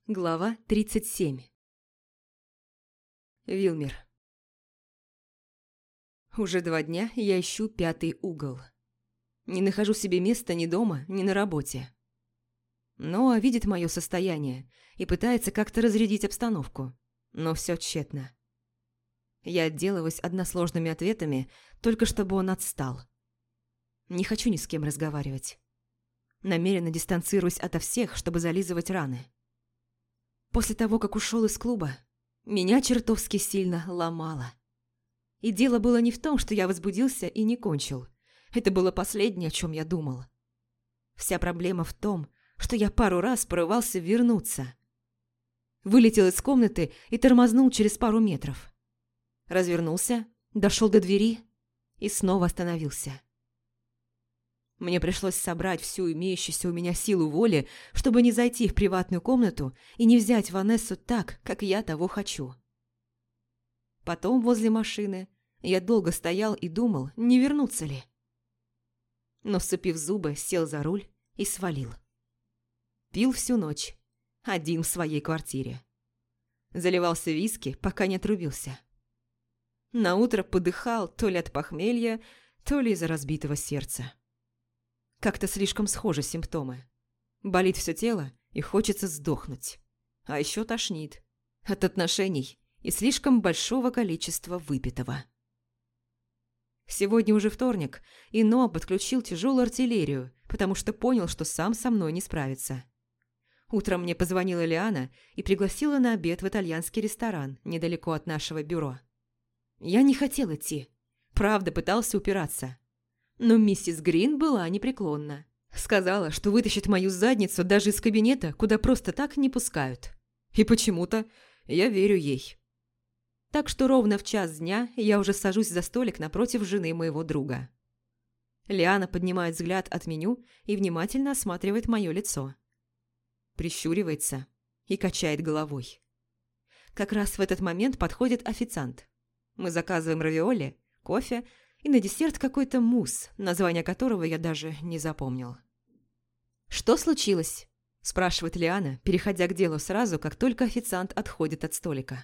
Глава 37. Вилмер. Уже 2 дня я ищу 5-й угол. Не нахожу себе места ни дома, ни на работе. Ноа видит мое состояние и пытается как-то разрядить обстановку, но все тщетно. Я отделываюсь односложными ответами, только чтобы он отстал. Не хочу ни с кем разговаривать. Намеренно дистанцируюсь ото всех, чтобы зализывать раны. После того, как ушел из клуба, меня чертовски сильно ломало. И дело было не в том, что я возбудился и не кончил. Это было последнее, о чем я думал. Вся проблема в том, что я пару раз порывался вернуться. Вылетел из комнаты и тормознул через пару метров. Развернулся, дошел до двери и снова остановился. Мне пришлось собрать всю имеющуюся у меня силу воли, чтобы не зайти в приватную комнату и не взять Ванессу так, как я того хочу. Потом возле машины я долго стоял и думал, не вернуться ли. Но, сцепив зубы, сел за руль и свалил. Пил всю ночь, один в своей квартире. Заливался виски, пока не отрубился. Наутро подыхал то ли от похмелья, то ли из-за разбитого сердца. Как-то слишком схожи симптомы. Болит все тело и хочется сдохнуть. А еще тошнит. От отношений и слишком большого количества выпитого. Сегодня уже вторник, и Ноа подключил тяжелую артиллерию, потому что понял, что сам со мной не справится. Утром мне позвонила Лиана и пригласила на обед в итальянский ресторан недалеко от нашего бюро. Я не хотел идти. Правда, пытался упираться. Но миссис Грин была непреклонна. Сказала, что вытащит мою задницу даже из кабинета, куда просто так не пускают. И почему-то я верю ей. Так что ровно в 1:00 дня я уже сажусь за столик напротив жены моего друга. Лиана поднимает взгляд от меню и внимательно осматривает мое лицо. Прищуривается и качает головой. Как раз в этот момент подходит официант. Мы заказываем равиоли, кофе и на десерт какой-то мусс, название которого я даже не запомнил. «Что случилось?» – спрашивает Лиана, переходя к делу сразу, как только официант отходит от столика.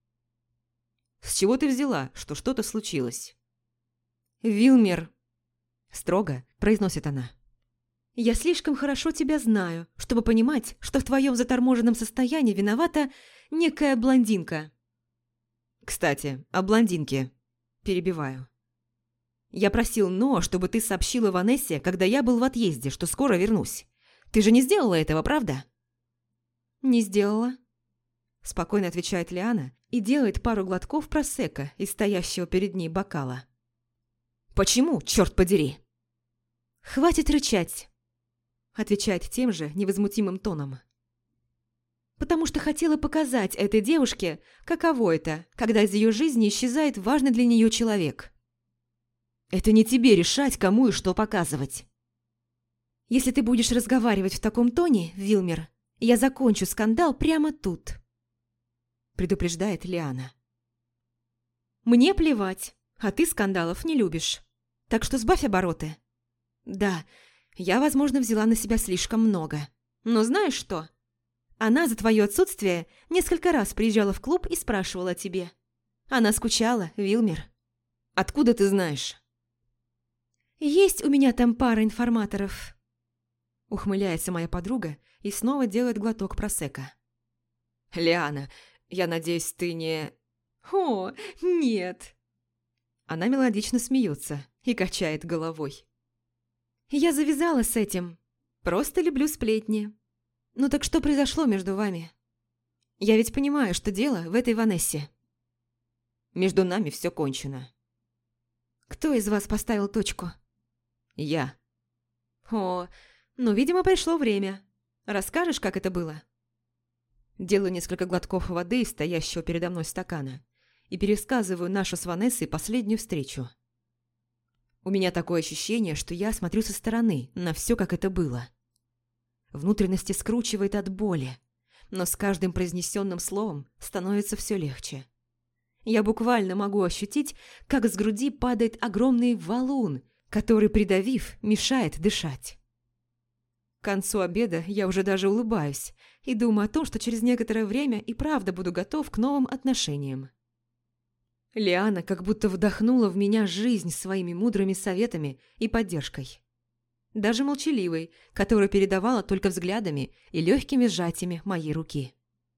«С чего ты взяла, что что-то случилось?» «Вилмер», – строго произносит она. «Я слишком хорошо тебя знаю, чтобы понимать, что в твоем заторможенном состоянии виновата некая блондинка». «Кстати, о блондинке», – перебиваю. «Я просил Ноа, чтобы ты сообщила Ванессе, когда я был в отъезде, что скоро вернусь. Ты же не сделала этого, правда?» «Не сделала», – спокойно отвечает Лиана и делает пару глотков просекко из стоящего перед ней бокала. «Почему, черт подери?» «Хватит рычать», – отвечает тем же невозмутимым тоном. «Потому что хотела показать этой девушке, каково это, когда из ее жизни исчезает важный для нее человек». «Это не тебе решать, кому и что показывать». «Если ты будешь разговаривать в таком тоне, Вилмер, я закончу скандал прямо тут», – предупреждает Лиана. «Мне плевать, а ты скандалов не любишь. Так что сбавь обороты. Да, я, возможно, взяла на себя слишком много. Но знаешь что? Она за твое отсутствие несколько раз приезжала в клуб и спрашивала о тебе. Она скучала, Вилмер». «Откуда ты знаешь?» «Есть у меня там пара информаторов», – ухмыляется моя подруга и снова делает глоток просекко. «Лиана, я надеюсь, ты не...» «О, нет!» Она мелодично смеется и качает головой. «Я завязала с этим. Просто люблю сплетни. Ну так что произошло между вами? Я ведь понимаю, что дело в этой Ванессе». «Между нами все кончено». «Кто из вас поставил точку?» «Я». «О, ну, видимо, пришло время. Расскажешь, как это было?» Делаю несколько глотков воды из стоящего передо мной стакана и пересказываю нашу с Ванессой последнюю встречу. У меня такое ощущение, что я смотрю со стороны на все, как это было. Внутренности скручивает от боли, но с каждым произнесенным словом становится все легче. Я буквально могу ощутить, как с груди падает огромный валун, который, придавив, мешает дышать. К концу обеда я уже даже улыбаюсь и думаю о том, что через некоторое время и правда буду готов к новым отношениям. Лиана как будто вдохнула в меня жизнь своими мудрыми советами и поддержкой. Даже молчаливой, которую передавала только взглядами и легкими сжатиями моей руки.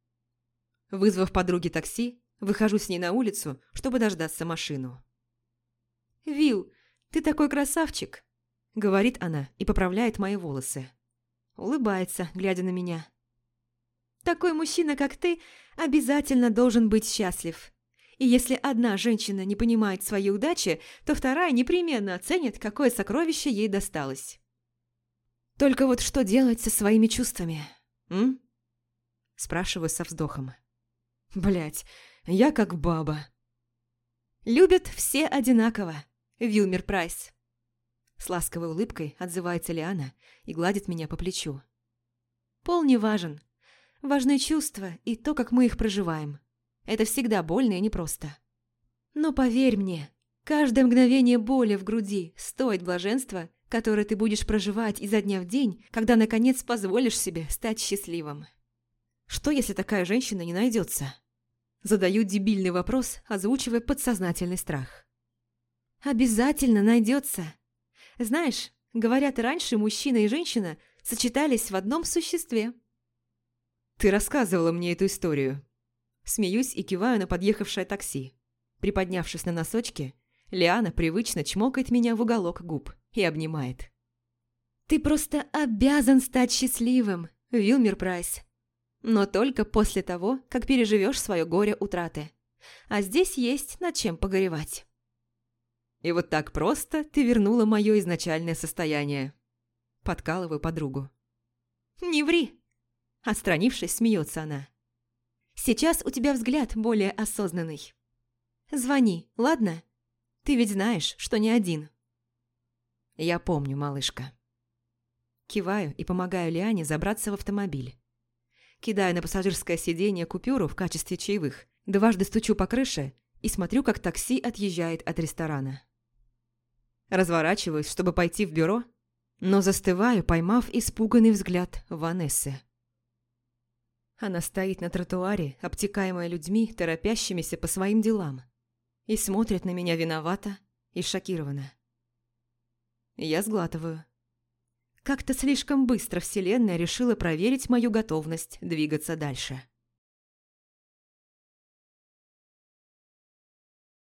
Вызвав подруге такси, выхожу с ней на улицу, чтобы дождаться машину. «Вил, ты такой красавчик!» – говорит она и поправляет мои волосы. Улыбается, глядя на меня. «Такой мужчина, как ты, обязательно должен быть счастлив. И если одна женщина не понимает своей удачи, то вторая непременно оценит, какое сокровище ей досталось. Только вот что делать со своими чувствами, м?» Спрашиваю со вздохом. Блять, я как баба. «Любят все одинаково, Вилмер Прайс». С ласковой улыбкой отзывается Лиана и гладит меня по плечу. «Пол не важен. Важны чувства и то, как мы их проживаем. Это всегда больно и непросто. Но поверь мне, каждое мгновение боли в груди стоит блаженства, которое ты будешь проживать изо дня в день, когда наконец позволишь себе стать счастливым. Что, если такая женщина не найдется?» Задаю дебильный вопрос, озвучивая подсознательный страх. «Обязательно найдется. Знаешь, говорят, раньше мужчина и женщина сочетались в одном существе». «Ты рассказывала мне эту историю». Смеюсь и киваю на подъехавшее такси. Приподнявшись на носочки, Лиана привычно чмокает меня в уголок губ и обнимает. «Ты просто обязан стать счастливым, Вилмер Прайс. Но только после того, как переживешь свое горе утраты. А здесь есть над чем погоревать». «И вот так просто ты вернула мое изначальное состояние». Подкалываю подругу. «Не ври!» Отстранившись, смеется она. «Сейчас у тебя взгляд более осознанный. Звони, ладно? Ты ведь знаешь, что не один». «Я помню, малышка». Киваю и помогаю Лиане забраться в автомобиль. Кидаю на пассажирское сиденье купюру в качестве чаевых, дважды стучу по крыше и смотрю, как такси отъезжает от ресторана. Разворачиваюсь, чтобы пойти в бюро, но застываю, поймав испуганный взгляд Ванессы. Она стоит на тротуаре, обтекаемая людьми, торопящимися по своим делам, и смотрит на меня виновато и шокированно. Я сглатываю. Как-то слишком быстро Вселенная решила проверить мою готовность двигаться дальше.